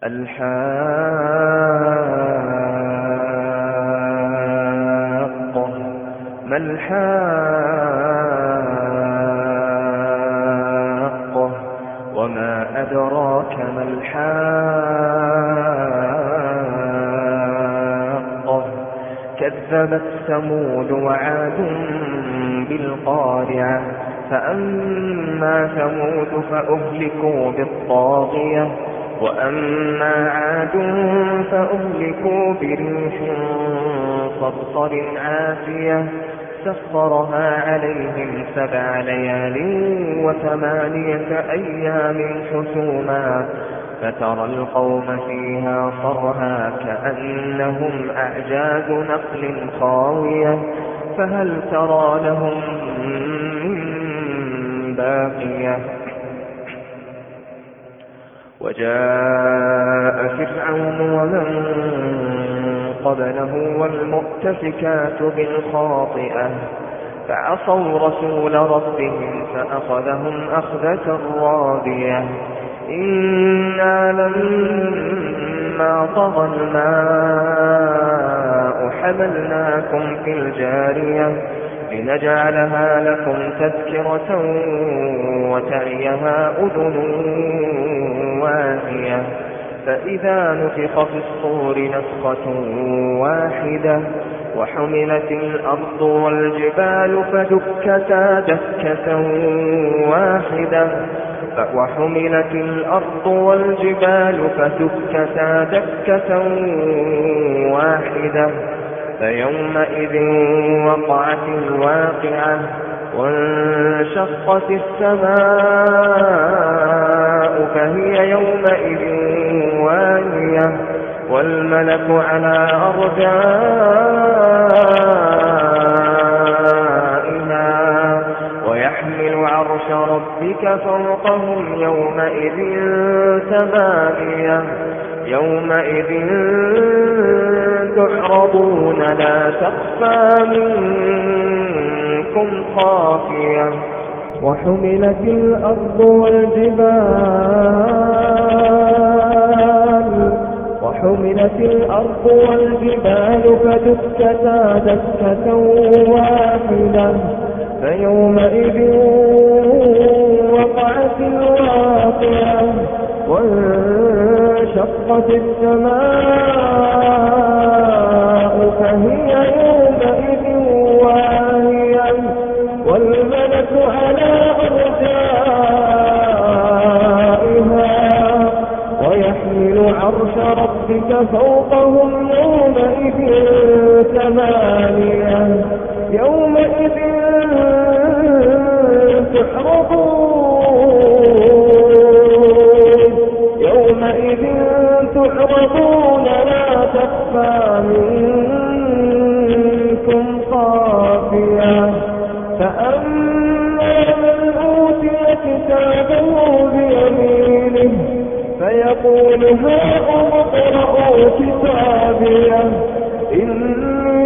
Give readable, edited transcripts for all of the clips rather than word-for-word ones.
الحاقة ما الحاقة وما أدراك ما الحاقة كذبت ثمود وعاد بالقارعة فأما ثمود فأهلكوا بالطاغية وأما عاد فأهلكوا بريح صرصر عاتية سخرها عليهم 7 ليال و8 أيام حسوما فترى القوم فيها صرعى كأنهم أعجاز نخل خاوية فهل ترى لهم من باقية وجاء فرعون ومن قبله والمؤتفكات بالخاطئة فعصوا رسول ربهم فأخذهم أخذة رابية إنا لما طغى الماء حملناكم في الجارية لنجعلها لكم تذكرة وتعيها أذن واعية فإذا نفخ في الصور نفخة واحدة وحملت الأرض والجبال فدكتا دكة واحدة وحملت الأرض والجبال فدكتا دكة واحدة فيومئذ وقعت الواقعة وانشقت السماء فهي يومئذ واهية والملك على أرجائها ويحمل عرش ربك فوقهم يومئذ 8 يومئذ تعرضون لا تخفى منكم خافية وحملت الأرض والجبال فدكتا دكة واحدة فيومئذ وقعت الواقعة وانشقت السماء فهي يومئذ واهية والملك على أرجائها ويحمل عرش ربك فوقهم يومئذ 8 يومئذ تعرضون لا تخفى منكم خافية فأما من أوتي كتابه بيمينه فيقول هاؤم اقرءوا كتابيه إني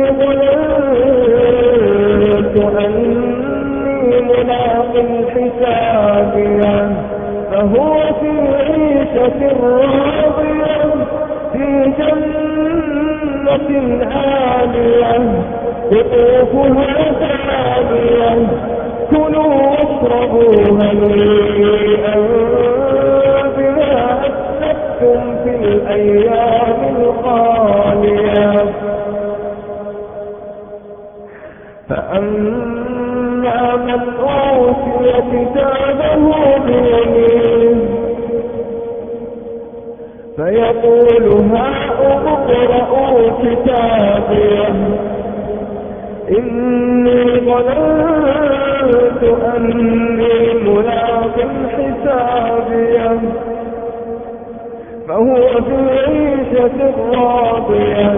ظننت أني ملاق حسابيه فهو في عيشة راضية في جنة عالية قطوفها دانية كلوا واشربوا هنيئا بما أسلفتم في الأيام الخالية فأما من أوتي كتابه بيمينه فيقول هاؤم اقرءوا كتابيه إني ظننت أني ملاق حسابيه فهو في عيشة راضية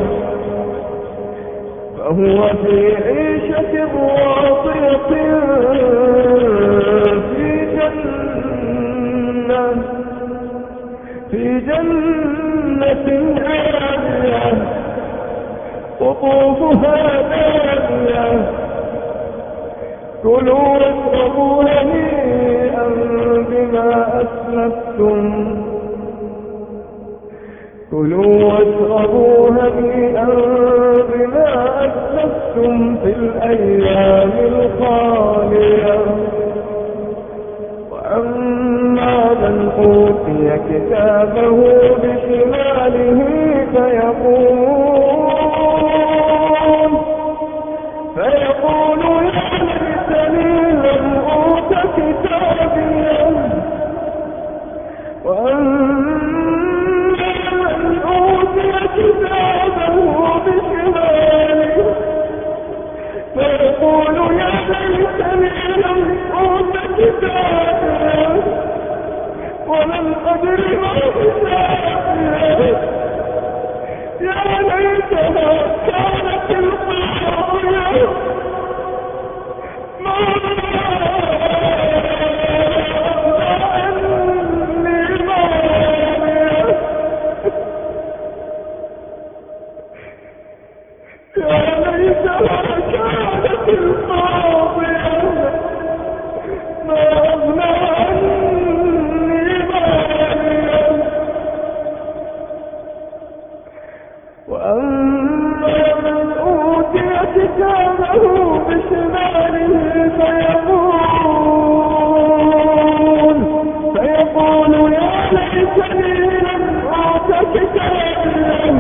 في جنة عالية قطوفها دانية كلوا واشربوا هنيئا بما أسلفتم كلوا واشربوا هنيئا بما أسلفتم في الأيام الخالية وأما من أوتي كتابه بشماله فيقول يا ليتني لم أوت كتابيه وأما من أوتي كتابه بشماله فيقول يا ليتني لم أوت كتابيه ولم أدر ما حسابيه يا ليتها كانت القاضية ما فيقول يا ليتني لم أوت كتابيه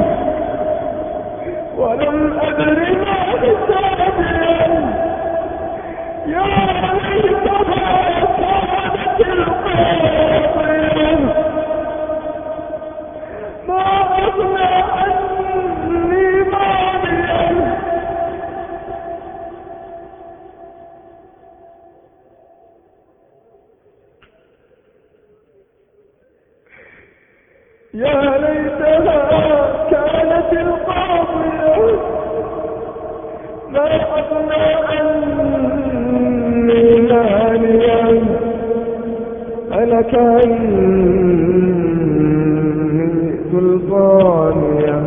ولم أدر ما حسابيه يا ليتها كانت القاضية ما أغنى عني ماليه يا ليتها كانت القاضية ما أغنى عني ماليه هلك عني سلطانيه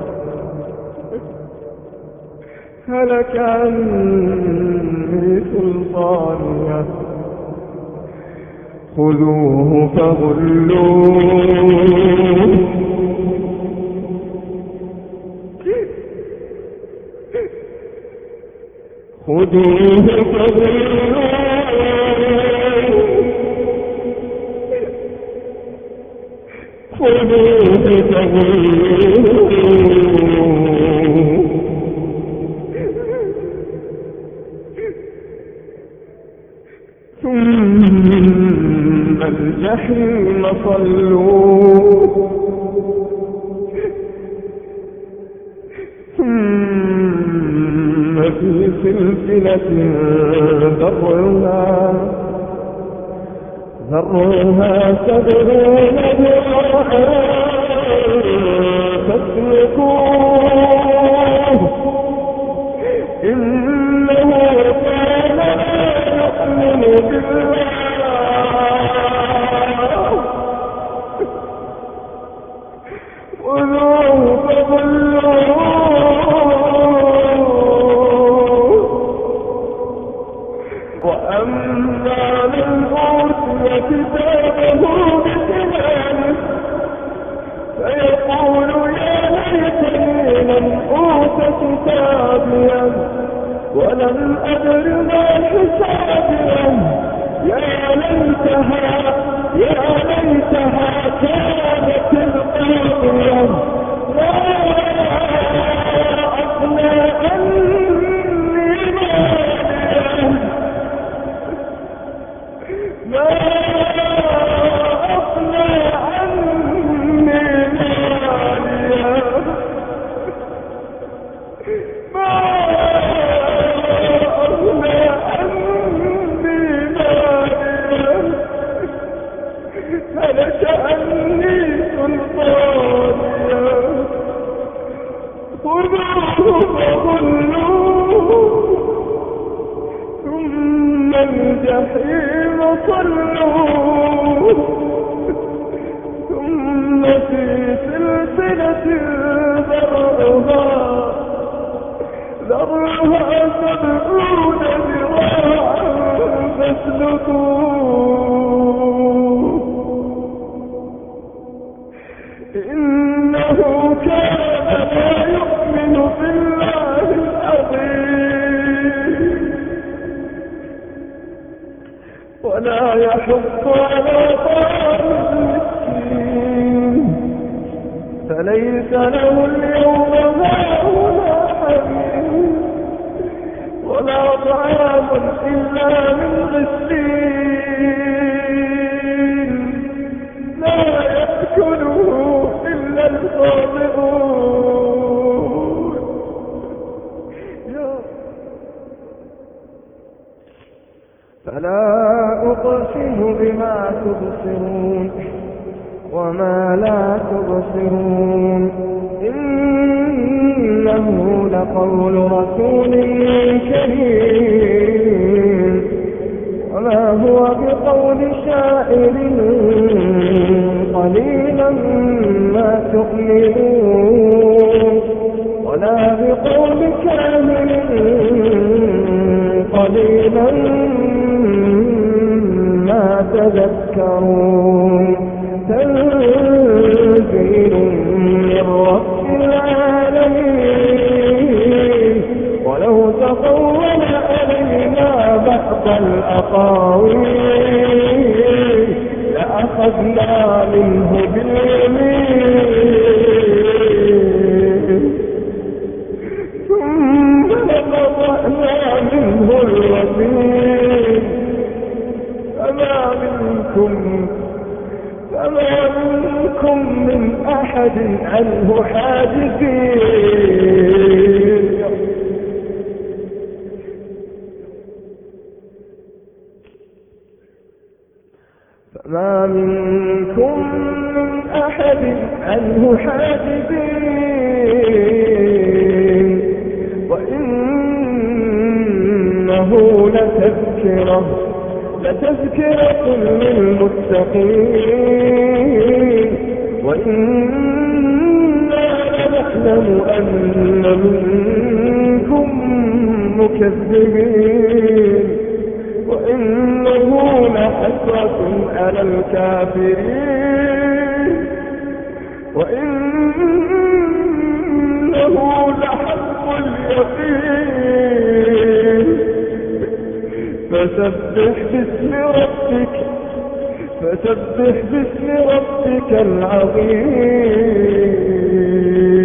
هلك عني سلطانيه خذوه فغلوه خذوه فغلوه خذوه فغلوه ثم الجحيم صلوه ثم في سلسلة ذرها 70 ذراعا فاسلكوه إنه كان لا يؤمن بالله خذوه فغلوه وأما من أوتي كتابه بشماله فيقول يا ليتني لم أوت كتابيه ولم أدر ما حسابيه يا ليتها كانت القاضية ما أغنى عني ماليه ما أغنى عني ماليه ما أغنى عني ماليه هلك عني سلطانيه خذوه فغلوه ثم الجحيم صلوه ثم في سلسلة ذرها 70 ذراعا فاسلكوه إن إنه كان لا يؤمن بالله العظيم ولا يحض على طعام المسكين فليس له اليوم هاهنا حميم ولا طعام إلا من غسلين لا يأكله إلا الخاطئون فلا أقسم بما تبصرون وما لا تبصرون إنه لقول رسول كريم وما هو بقول شاعر قليلا ما تؤمنون ولا بقول كاهن قليلا ما تذكرون تنزيل من رب العالمين ولو تقول علينا بعض الأقاويل لأخذنا منه باليمين ثم لقطعنا منه الوتين فما منكم من أحد عنه حاجزين فما منكم من أحد عنه حاجزين وإنه لتذكرة للمتقين وإنا لنعلم أن منكم مكذبين وإنه لحسرة على الكافرين وإنه لحق اليقين فسبح باسم ربك العظيم